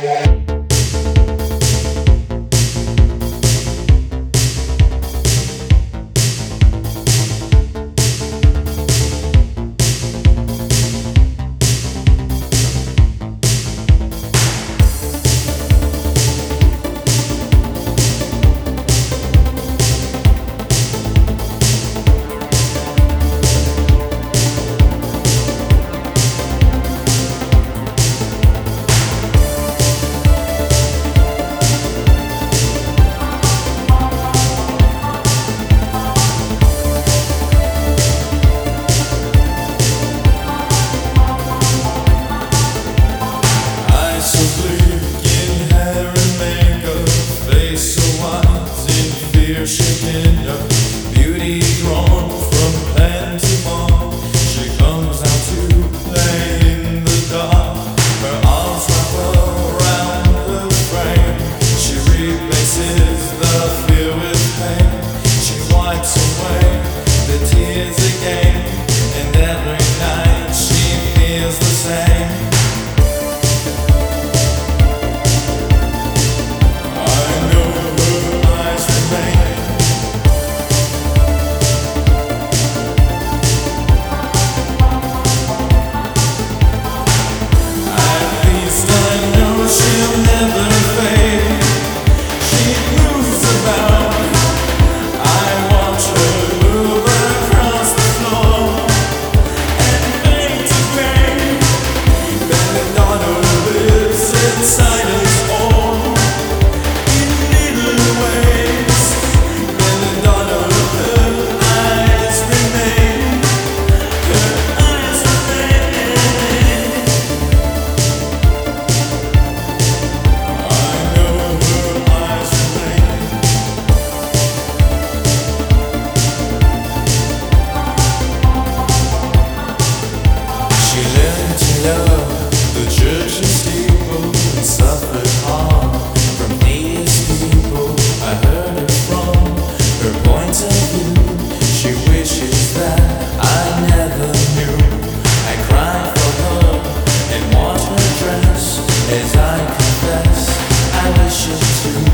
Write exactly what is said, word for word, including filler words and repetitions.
Shaking up, beauty drawn from pen to mark. She comes out to play in the dark. Her arms wrap around the frame. She replaces the fear with pain. She wipes away the tears again, and every night she feels the same. The church and steeple and suffered harm from these people. I heard it from her point of view. She wishes that I never knew. I cry for her and watch her dress as I confess I wish it too.